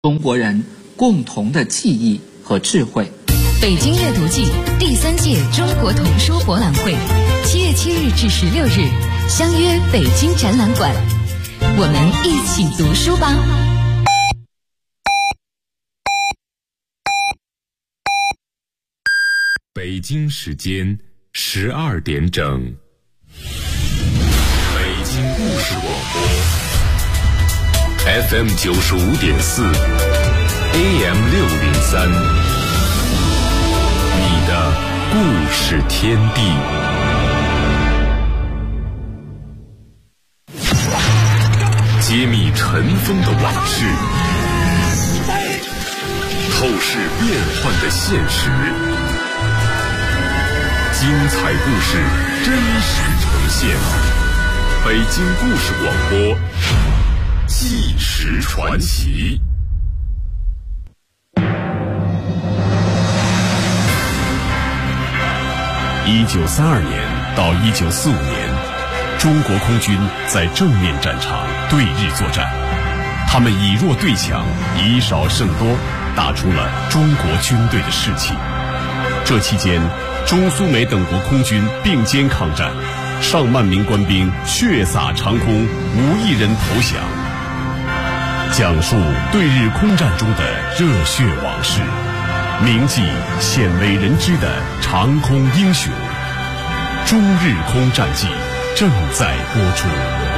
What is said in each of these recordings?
中国人共同的记忆和智慧。 北京阅读季第3届中国童书博览会7月7日至16日，相约北京展览馆，我们一起读书吧。 北京时间12点整，北京故事广播 FM 95.4 AM 603，你的故事天地。揭秘尘封的往事，透视变幻的现实，精彩故事真实呈现。北京故事广播，纪实传奇。1932年到1945年，中国空军在正面战场对日作战，他们以弱对强，以少胜多，打出了中国军队的士气。这期间，中苏美等国空军并肩抗战，上万名官兵血洒长空，无一人投降。讲述对日空战中的热血往事，铭记鲜为人知的长空英雄。中日空战记正在播出。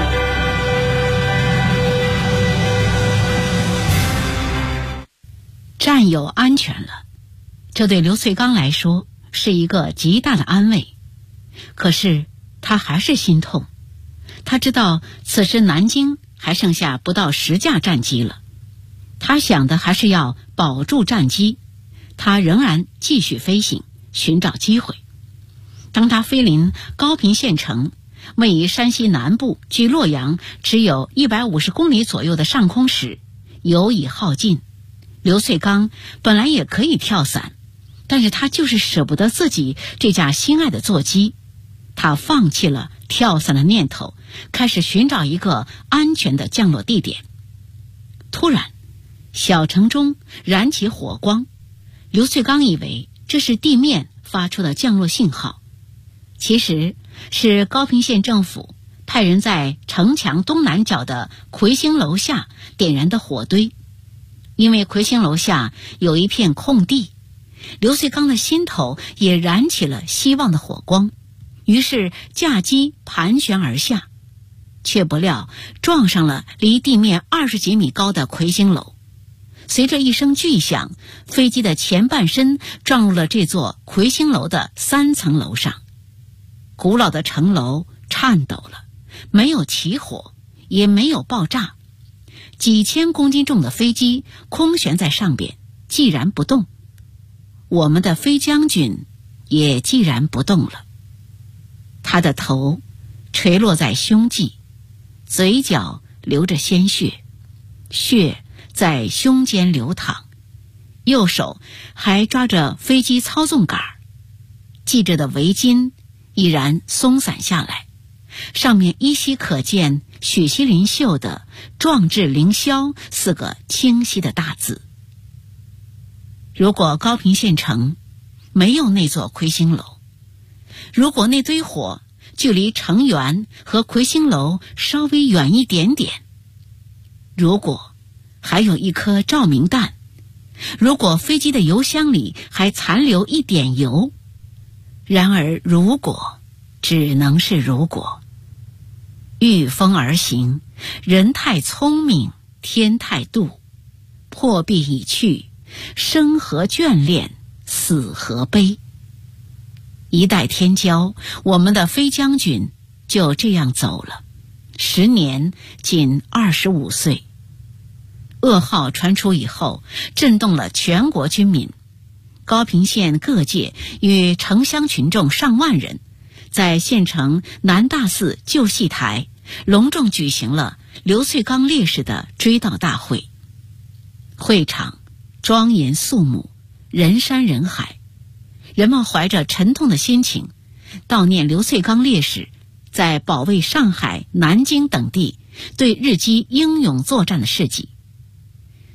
战友安全了，这对刘粹刚来说是一个极大的安慰。可是他还是心痛，他知道此时南京还剩下不到10架战机了，他想的还是要保住战机。他仍然继续飞行，寻找机会。当他飞临高平县城，位于山西南部，距洛阳只有150公里左右的上空时，油已耗尽。刘粹刚本来也可以跳伞，但是他就是舍不得自己这架心爱的座机，他放弃了跳伞的念头，开始寻找一个安全的降落地点。突然，小城中燃起火光，刘粹刚以为这是地面发出的降落信号，其实是高平县政府派人在城墙东南角的魁星楼下点燃的火堆。因为魁星楼下有一片空地，刘粹刚的心头也燃起了希望的火光，于是驾机盘旋而下，却不料撞上了离地面20几米高的魁星楼。随着一声巨响，飞机的前半身撞入了这座魁星楼的3层楼上。古老的城楼颤抖了，没有起火，也没有爆炸。几千公斤重的飞机空悬在上边，寂然不动。我们的飞将军也寂然不动了，他的头垂落在胸际，嘴角流着鲜血，血在胸间流淌，右手还抓着飞机操纵杆，系着的围巾已然松散下来，上面依稀可见血溪林秀的壮志凌霄4个清晰的大字。如果高平县城没有那座魁星楼，如果那堆火距离城垣和魁星楼稍微远一点点，如果还有一颗照明弹，如果飞机的油箱里还残留一点油，然而如果只能是如果。御风而行，人太聪明，天太妒。破壁已去，生何眷恋，死何悲。一代天骄，我们的飞将军就这样走了，时年仅25岁。噩耗传出以后，震动了全国军民。高平县各界与城乡群众上万人，在县城南大寺旧戏台隆重举行了刘粹刚烈士的追悼大会。会场庄严肃穆，人山人海，人们怀着沉痛的心情悼念刘粹刚烈士在保卫上海、南京等地对日机英勇作战的事迹。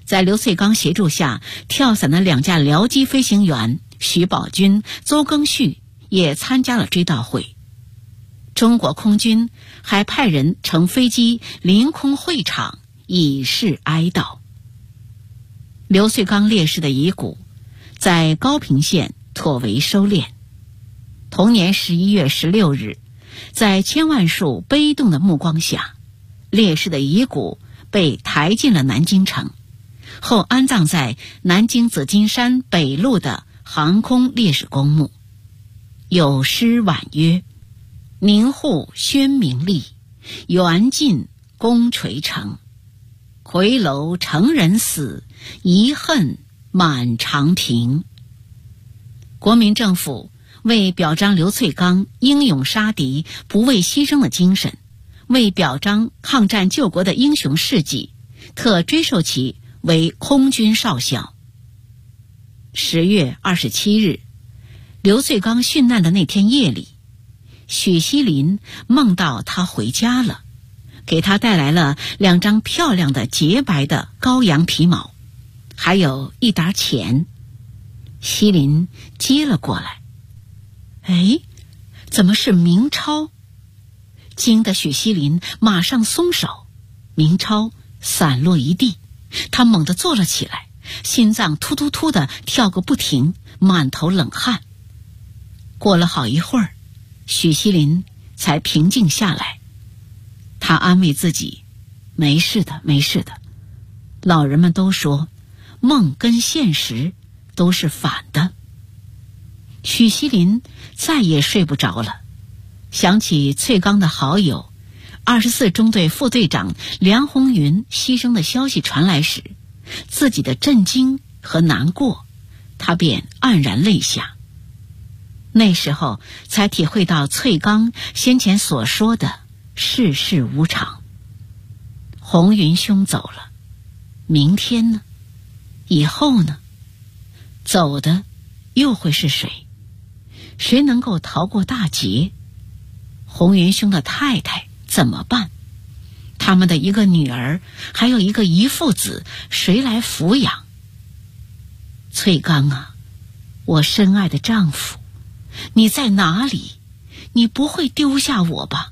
在刘粹刚协助下，跳伞的2架僚机飞行员徐宝军、邹庚戌也参加了追悼会。中国空军还派人乘飞机临空会场以示哀悼。刘粹刚烈士的遗骨在高平县妥为收敛。同年11月16日，在千万束悲动的目光下，烈士的遗骨被抬进了南京城，后安葬在南京紫金山北路的航空烈士公墓。有诗婉曰：宁户宣明丽，缘尽功垂成。回楼成人死，遗恨满长平。国民政府为表彰刘粹刚英勇杀敌、不畏牺牲的精神，为表彰抗战救国的英雄事迹，特追授其为空军少校。10月27日，刘粹刚殉难的那天夜里，许锡林梦到他回家了，给他带来了2张漂亮的洁白的羔羊皮毛，还有一沓钱。锡林接了过来，哎，怎么是明钞？惊得许锡林马上松手，明钞散落一地，他猛地坐了起来，心脏突突突地跳个不停，满头冷汗。过了好一会儿，许锡林才平静下来。他安慰自己，没事的，没事的。老人们都说，梦跟现实都是反的。许锡林再也睡不着了，想起粹刚的好友24中队副队长梁红云牺牲的消息传来时，自己的震惊和难过，他便黯然泪下。那时候才体会到粹刚先前所说的世事无常。红云兄走了，明天呢？以后呢？走的又会是谁？谁能够逃过大劫？红云兄的太太怎么办？他们的一个女儿，还有一个遗腹子，谁来抚养？粹刚啊，我深爱的丈夫，你在哪里？你不会丢下我吧？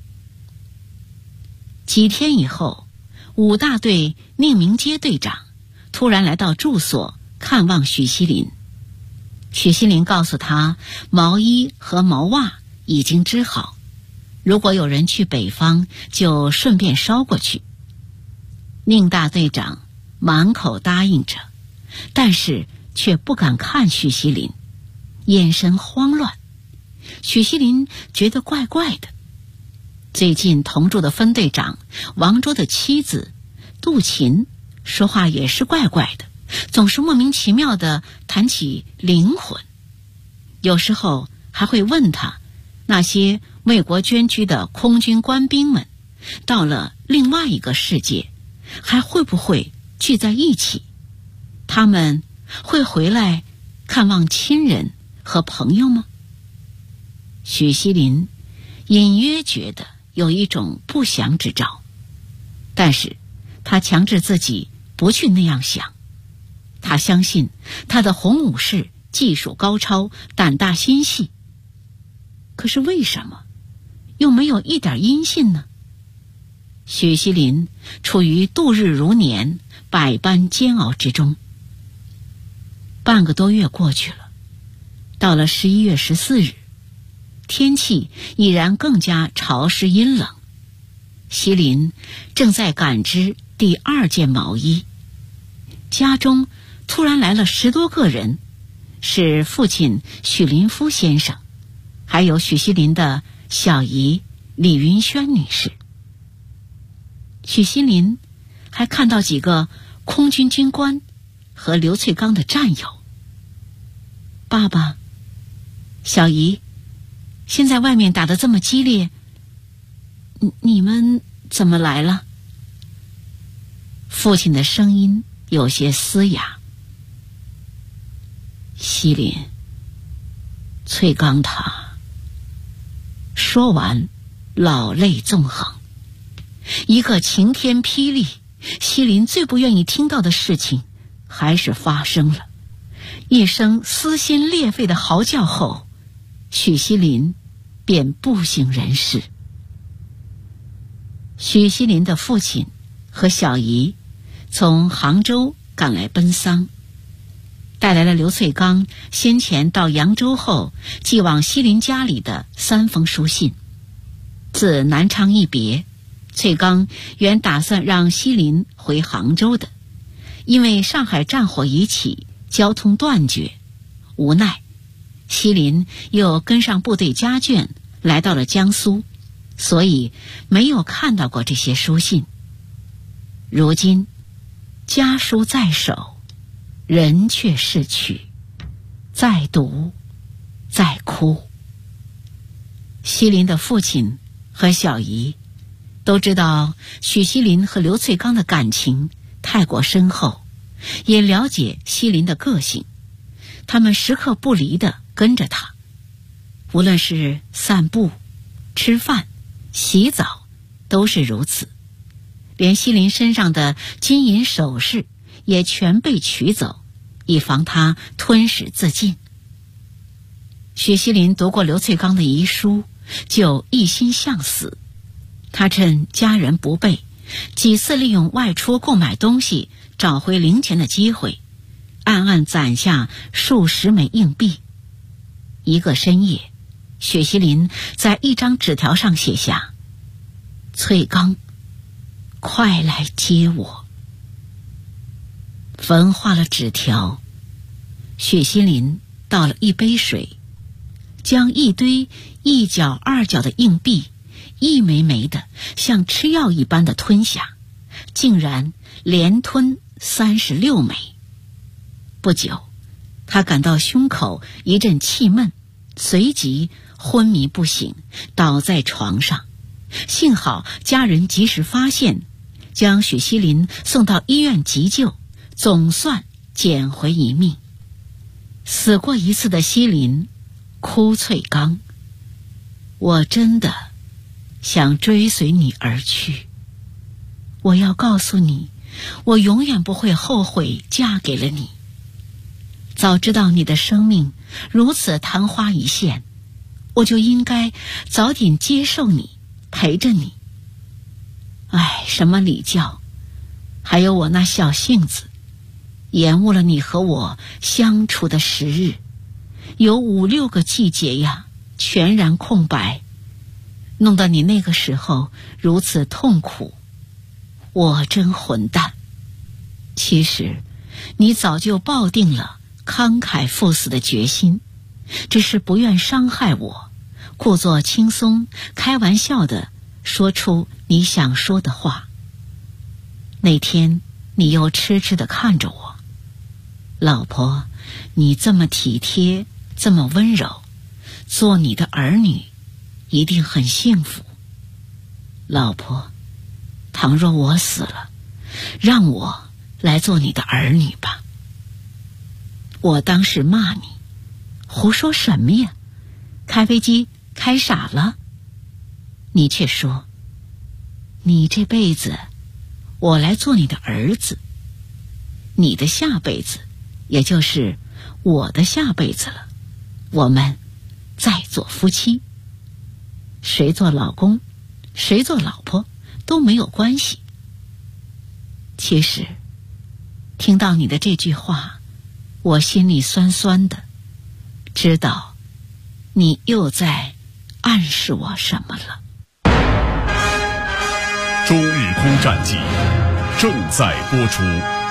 几天以后，5大队宁明街队长突然来到住所看望许锡林。许锡林告诉他，毛衣和毛袜已经织好，如果有人去北方，就顺便捎过去。宁大队长满口答应着，但是却不敢看许锡林，眼神慌乱。许锡林觉得怪怪的。最近同住的分队长王卓的妻子杜琴说话也是怪怪的，总是莫名其妙地谈起灵魂，有时候还会问他，那些为国捐躯的空军官兵们到了另外一个世界，还会不会聚在一起？他们会回来看望亲人和朋友吗？许锡林隐约觉得有一种不祥之兆，但是他强制自己不去那样想。他相信他的红武士技术高超，胆大心细。可是为什么又没有一点音信呢？许锡林处于度日如年、百般煎熬之中。半个多月过去了，到了11月14日，天气已然更加潮湿阴冷。锡林正在赶织第2件毛衣，家中突然来了10多个人，是父亲许林夫先生，还有许锡林的小姨李云轩女士。许锡林还看到几个空军军官和刘粹刚的战友。爸爸，小姨，现在外面打得这么激烈，你们怎么来了？父亲的声音有些嘶哑。锡林，粹刚他……说完，老泪纵横。一个晴天霹雳，锡林最不愿意听到的事情还是发生了。一声撕心裂肺的嚎叫后，许锡林便不省人事。许锡林的父亲和小姨从杭州赶来奔丧，带来了刘粹刚先前到扬州后寄往锡林家里的3封书信。自南昌一别，粹刚原打算让锡林回杭州的，因为上海战火已起，交通断绝，无奈锡林又跟上部队家眷来到了江苏，所以没有看到过这些书信。如今家书在手，人却逝去，再读再哭。锡林的父亲和小姨都知道许锡林和刘粹刚的感情太过深厚，也了解锡林的个性，他们时刻不离地跟着他，无论是散步、吃饭、洗澡都是如此，连锡林身上的金银首饰也全被取走，以防他吞噬自尽。许锡林读过刘粹刚的遗书，就一心向死。他趁家人不备，几次利用外出购买东西找回零钱的机会，暗暗攒下数十枚硬币。一个深夜，许锡林在一张纸条上写下：粹刚，快来接我。焚化了纸条，许锡林倒了一杯水，将一堆1角2角的硬币一枚枚的像吃药一般的吞下，竟然连吞36枚。不久，他感到胸口一阵气闷，随即昏迷不醒，倒在床上。幸好家人及时发现，将许锡林送到医院急救，总算捡回一命。死过一次的锡林哭粹刚：我真的想追随你而去，我要告诉你，我永远不会后悔嫁给了你。早知道你的生命如此昙花一现，我就应该早点接受你，陪着你。哎，什么礼教，还有我那小性子，延误了你和我相处的时日，有5、6个季节呀，全然空白，弄得你那个时候如此痛苦。我真混蛋。其实你早就抱定了慷慨赴死的决心，只是不愿伤害我，故作轻松开玩笑地说出你想说的话。那天你又痴痴地看着我，老婆，你这么体贴，这么温柔，做你的儿女一定很幸福。老婆，倘若我死了，让我来做你的儿女吧。我当时骂你，胡说什么呀？开飞机开傻了。你却说，你这辈子我来做你的儿子，你的下辈子也就是我的下辈子了，我们再做夫妻，谁做老公谁做老婆都没有关系。其实听到你的这句话，我心里酸酸的，知道你又在暗示我什么了。 中日空战记正在播出。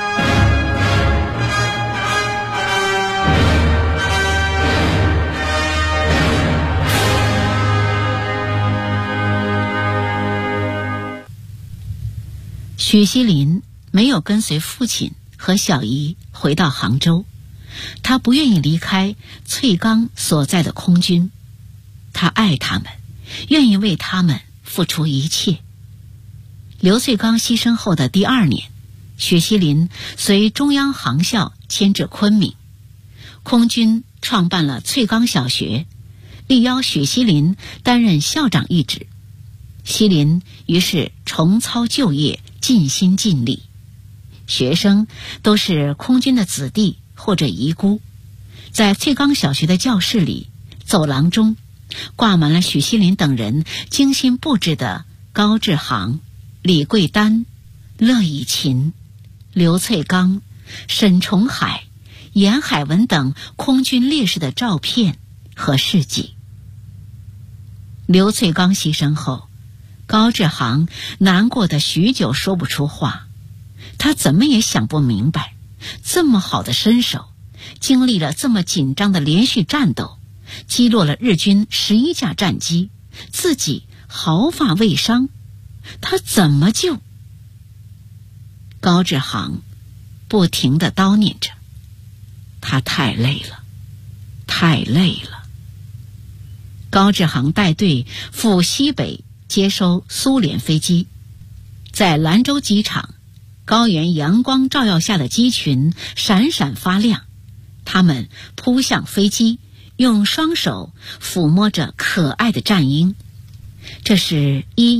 许锡林没有跟随父亲和小姨回到杭州，他不愿意离开粹刚所在的空军，他爱他们，愿意为他们付出一切。刘粹刚牺牲后的第2年，许锡林随中央航校迁至昆明，空军创办了粹刚小学，力邀许锡林担任校长一职。锡林于是重操旧业，尽心尽力。 学生都是空军的子弟或者遗孤。在翠冈小学的教室里，走廊中挂满了许锡林等人精心布置的高志航、李桂丹、乐以琴、刘翠刚、沈崇海、严海文等空军烈士的照片和事迹。刘翠刚牺牲后，高志航难过的许久说不出话。他怎么也想不明白，这么好的身手，经历了这么紧张的连续战斗，击落了日军11架战机，自己毫发未伤，他怎么救？高志航不停地叨念着，他太累了，太累了。高志航带队赴西北接收苏联飞机，在兰州机场，高原阳光照耀下的机群闪闪发亮，他们扑向飞机，用双手抚摸着可爱的战鹰。这是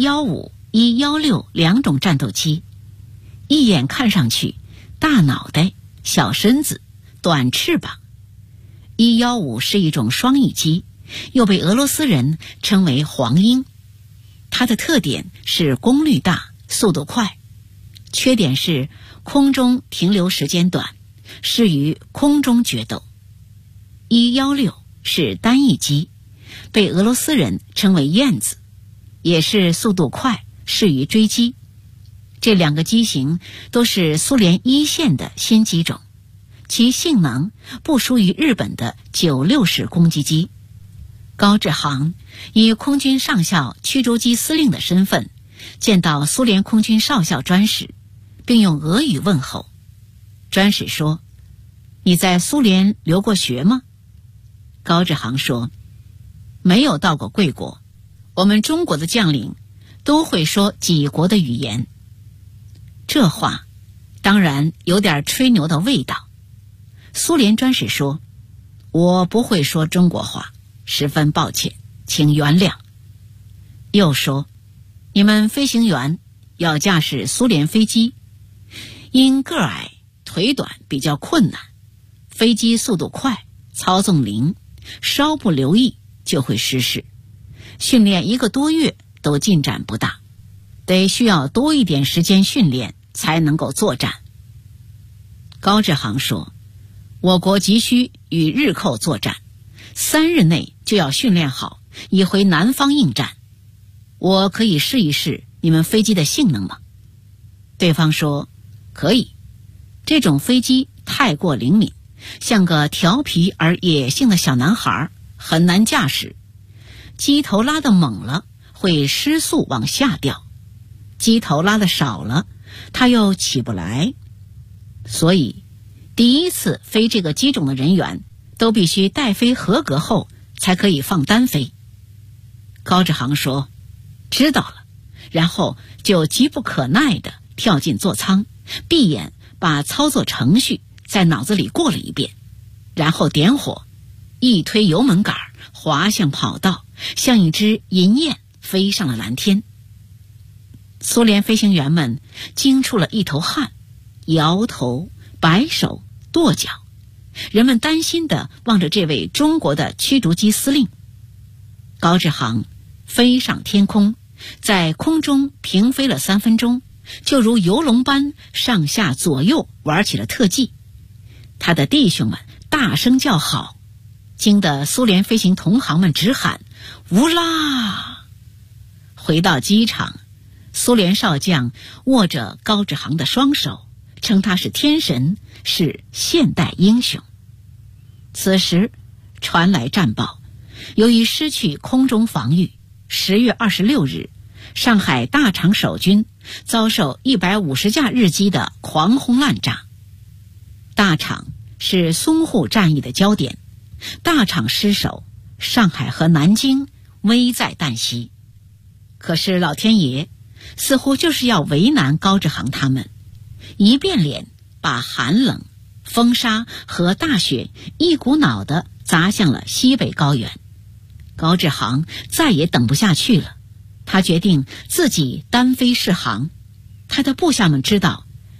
115、116两种战斗机，一眼看上去大脑袋、小身子、短翅膀。115是一种双翼机，又被俄罗斯人称为黄鹰。它的特点是功率大、速度快，缺点是空中停留时间短，适于空中决斗。116是单翼机，被俄罗斯人称为燕子，也是速度快，适于追击。这两个机型都是苏联一线的新机种，其性能不输于日本的96式攻击机。高志航以空军上校驱逐机司令的身份见到苏联空军少校专使，并用俄语问候。专使说：“你在苏联留过学吗？”高志航说：“没有到过贵国，我们中国的将领都会说几国的语言。”这话当然有点吹牛的味道。苏联专使说：“我不会说中国话，十分抱歉，请原谅。”又说：“你们飞行员要驾驶苏联飞机，因个矮腿短比较困难，飞机速度快，操纵灵，稍不留意就会失事。训练1个多月都进展不大，得需要多一点时间训练才能够作战。”高志航说：“我国急需与日寇作战，3日内就要训练好，以回南方应战。我可以试一试你们飞机的性能吗？”对方说：“可以，这种飞机太过灵敏，像个调皮而野性的小男孩，很难驾驶。机头拉得猛了，会失速往下掉；机头拉得少了，它又起不来。所以，第一次飞这个机种的人员都必须带飞合格后才可以放单飞。”高志航说：“知道了。”然后就急不可耐地跳进座舱，闭眼把操作程序在脑子里过了一遍，然后点火，一推油门杆，滑向跑道，像一只银雁飞上了蓝天。苏联飞行员们惊出了一头汗，摇头、摆手、跺脚，人们担心地望着这位中国的驱逐机司令。高志航飞上天空，在空中平飞了3分钟，就如游龙般上下左右玩起了特技。他的弟兄们大声叫好，惊得苏联飞行同行们直喊乌拉。回到机场，苏联少将握着高志航的双手，称他是天神，是现代英雄。此时传来战报，由于失去空中防御，10月26日，上海大厂守军遭受150架日机的狂轰滥炸。大厂是淞沪战役的焦点，大厂失守，上海和南京危在旦夕。可是老天爷似乎就是要为难高志航他们，一变脸把寒冷、风沙和大雪一股脑地砸向了西北高原。高志航再也等不下去了，他决定自己单飞试航。他的部下们知道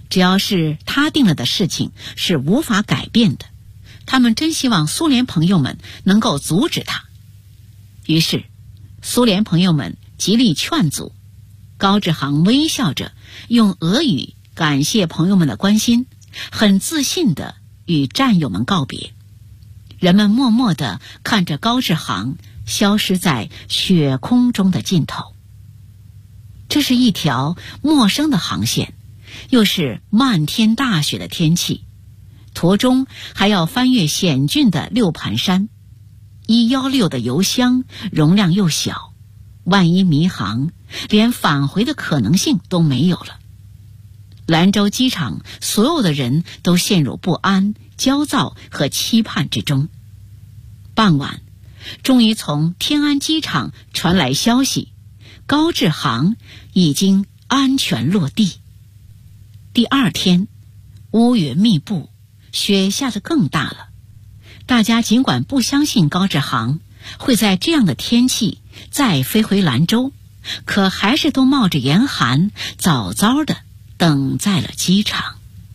只要是他定了的事情是无法改变的，他们真希望苏联朋友们能够阻止他。于是苏联朋友们极力劝阻，高志航微笑着用俄语感谢朋友们的关心，很自信地与战友们告别。人们默默地看着高志航消失在雪空中的尽头。这是一条陌生的航线，又是漫天大雪的天气，途中还要翻越险峻的六盘山。116的油箱容量又小，万一迷航，连返回的可能性都没有了。兰州机场所有的人都陷入不安、焦躁和期盼之中。傍晚，终于从天安机场传来消息，高志航已经安全落地。第二天，乌云密布，雪下得更大了。大家尽管不相信高志航会在这样的天气再飞回兰州，可还是都冒着严寒早早的等在了机场。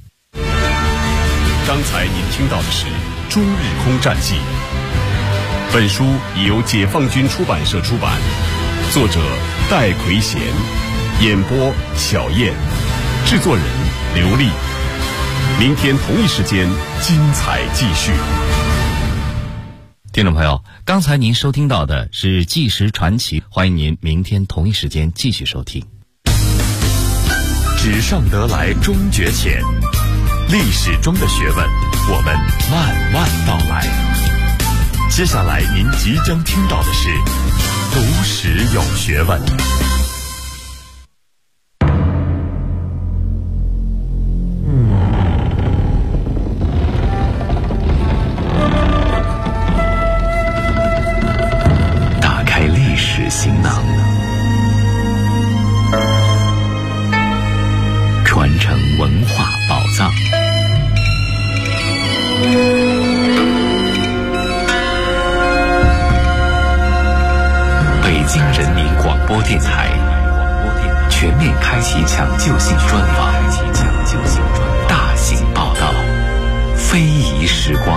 刚才您听到的是《中日空战记》，本书已由解放军出版社出版，作者戴奎贤，演播小燕，制作人刘丽。明天同一时间精彩继续。 听众朋友，刚才您收听到的是《纪实传奇》，欢迎您明天同一时间继续收听。 纸上得来终觉浅，历史中的学问，我们慢慢道来。接下来您即将听到的是读史有学问。打开历史行囊，传承文化宝藏。北京人民广播电台全面开启抢救性专访，大型报道，非遗时光。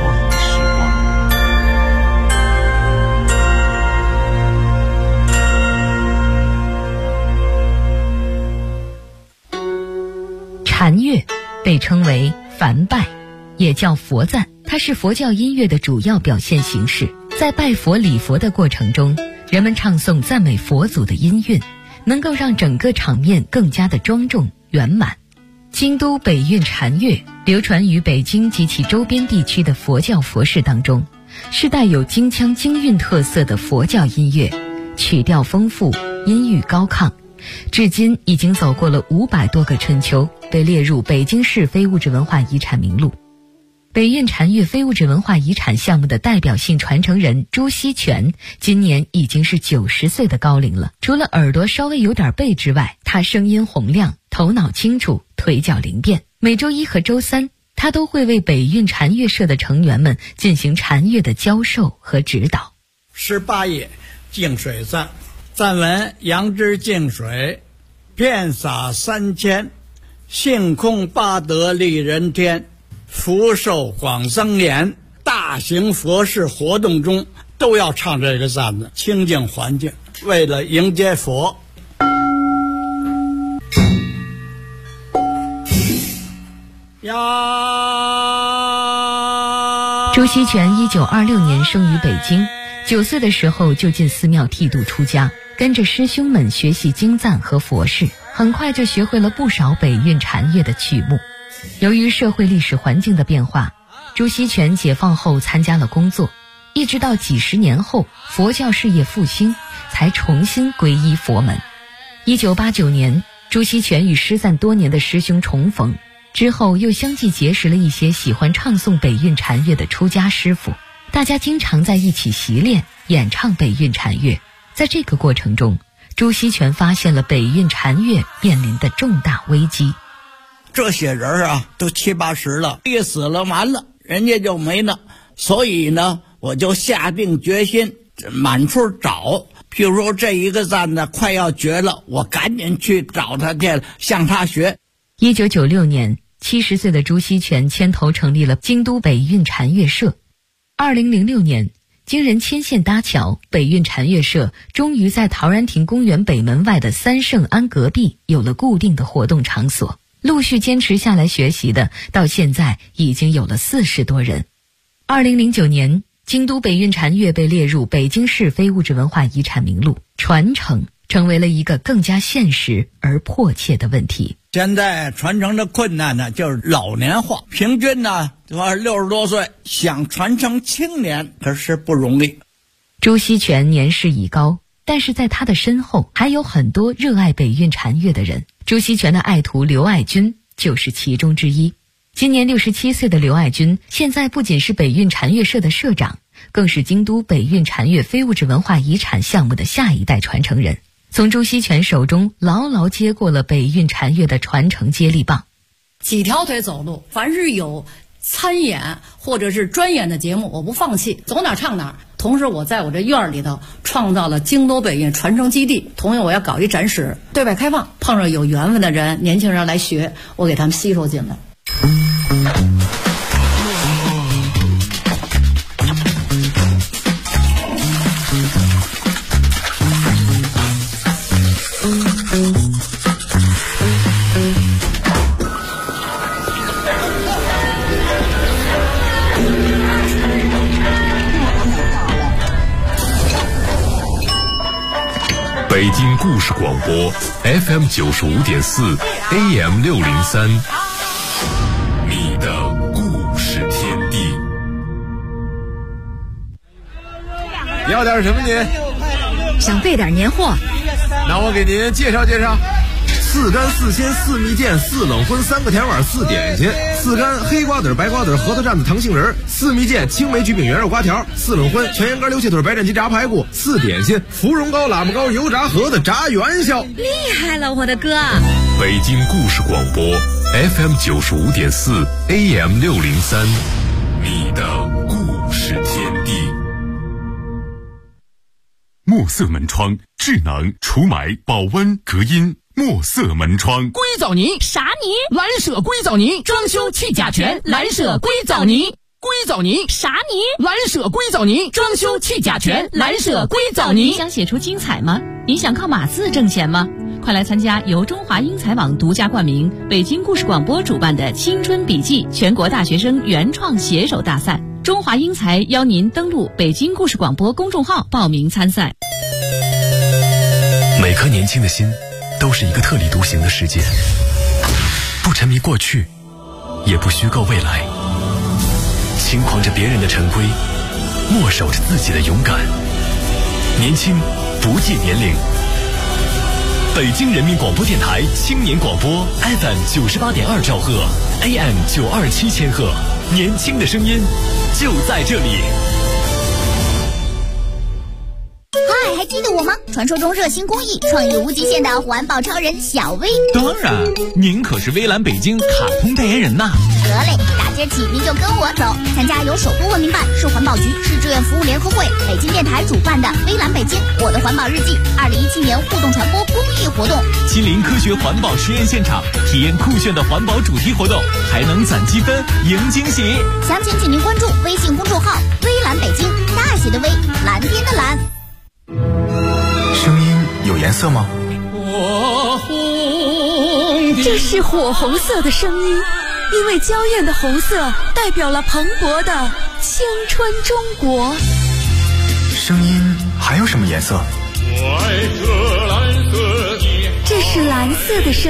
禅乐被称为梵拜，也叫佛赞，它是佛教音乐的主要表现形式。在拜佛礼佛的过程中，人们唱诵赞美佛祖的音韵，能够让整个场面更加的庄重圆满。京都北韵禅乐流传于北京及其周边地区的佛教佛事当中，是带有京腔京韵特色的佛教音乐，曲调丰富，音域高亢，至今已经走过了500多个春秋，被列入北京市非物质文化遗产名录。北韵禅乐非物质文化遗产项目的代表性传承人朱锡全今年已经是90岁的高龄了。除了耳朵稍微有点背之外，他声音洪亮，头脑清楚，腿脚灵便。每周1和周3，他都会为北韵禅乐社的成员们进行禅乐的教授和指导。 18页净水赞，赞文：杨枝净水，遍洒3000，性空八德利人天，福寿广增延。大型佛事活动中都要唱这个赞的，清净环境，为了迎接佛。 朱锡全1926年生于北京，9岁的时候就进寺庙剃度出家，跟着师兄们学习经赞和佛事，很快就学会了不少北韵禅乐的曲目。由于社会历史环境的变化，朱锡全解放后参加了工作，一直到几十年后佛教事业复兴，才重新皈依佛门。1989年，朱锡全与失散多年的师兄重逢，之后又相继结识了一些喜欢唱诵北韵禅乐的出家师傅，大家经常在一起习练演唱北韵禅乐。在这个过程中，朱锡全发现了北韵禅乐面临的重大危机。 这些人啊，都70、80了，一死了完了，人家就没了。所以呢，我就下定决心满处找。譬如说这一个赞呢快要绝了，我赶紧去找他去，向他学。 1996年，70岁的朱锡泉牵头成立了京都北运禅乐社。2006年，经人牵线搭桥，北运禅乐社终于在陶然亭公园北门外的三圣庵隔壁有了固定的活动场所。陆续坚持下来学习的，到现在已经有了40多人。2009年，京都北运禅乐被列入北京市非物质文化遗产名录，传承成为了一个更加现实而迫切的问题。 现在传承的困难呢，就是老年化，平均呢60多岁，想传承青年可是不容易。 朱锡泉年事已高，但是在他的身后还有很多热爱北运禅乐的人。朱锡泉的爱徒刘爱军就是其中之一。今年67岁的刘爱军，现在不仅是北运禅乐社的社长，更是京都北运禅乐非物质文化遗产项目的下一代传承人，从朱锡泉手中牢牢接过了北运禅乐的传承接力棒。 几条腿走路，凡是有参演或者是专演的节目，我不放弃，走哪唱哪。同时我在我这院里头创造了京都北运传承基地，同样我要搞一展示，对外开放，碰上有缘分的人，年轻人来学，我给他们吸收进来。 北京故事广播 FM 95.4 AM 603，你的故事天地。 你要点什么您？ 想备点年货。 那我给您介绍介绍。4干4鲜4蜜饯4冷荤3个甜碗4点心，4干黑瓜子白瓜子核桃蘸子糖杏仁，4蜜饯青梅橘饼圆肉瓜条，4冷荤全羊肝溜蟹腿白斩鸡炸排骨，4点心芙蓉糕喇嘛糕油炸盒子炸元宵。 厉害了，我的哥！ 北京故事广播 FM 95.4 AM 603，你的故事天地。墨色门窗，智能除霾保温隔音。墨色门窗， 硅藻泥啥泥？ 蓝舍硅藻泥，装修去甲醛。蓝舍硅藻泥，硅藻泥啥泥？ 蓝舍硅藻泥，装修去甲醛。蓝舍硅藻泥。 你想写出精彩吗？你想靠码字挣钱吗？快来参加由中华英才网独家冠名、北京故事广播主办的青春笔记全国大学生原创写手大赛。中华英才邀您登录北京故事广播公众号报名参赛。 每颗年轻的心都是一个特立独行的世界，不沉迷过去，也不虚构未来，轻狂着别人的陈规，默守着自己的勇敢。年轻不计年龄。北京人民广播电台青年广播 FM 98.2兆赫 AM 927千赫，年轻的声音就在这里。 嗨，还记得我吗？传说中热心公益、创意无极限的环保超人小薇。 当然，您可是微蓝北京卡通代言人呐。 得嘞，大今儿起您就跟我走，参加由首都文明办、市环保局、市志愿服务联合会、北京电台主办的微蓝北京我的环保日记2017年互动传播公益活动， 亲临科学环保实验现场，体验酷炫的环保主题活动，还能攒积分赢惊喜。 详情请您关注微信公众号微蓝北京，大写的微，蓝天的蓝。 声音有颜色吗？ 这是火红色的声音，因为娇艳的红色代表了蓬勃的青春中国。 声音还有什么颜色？ 这是蓝色的声音。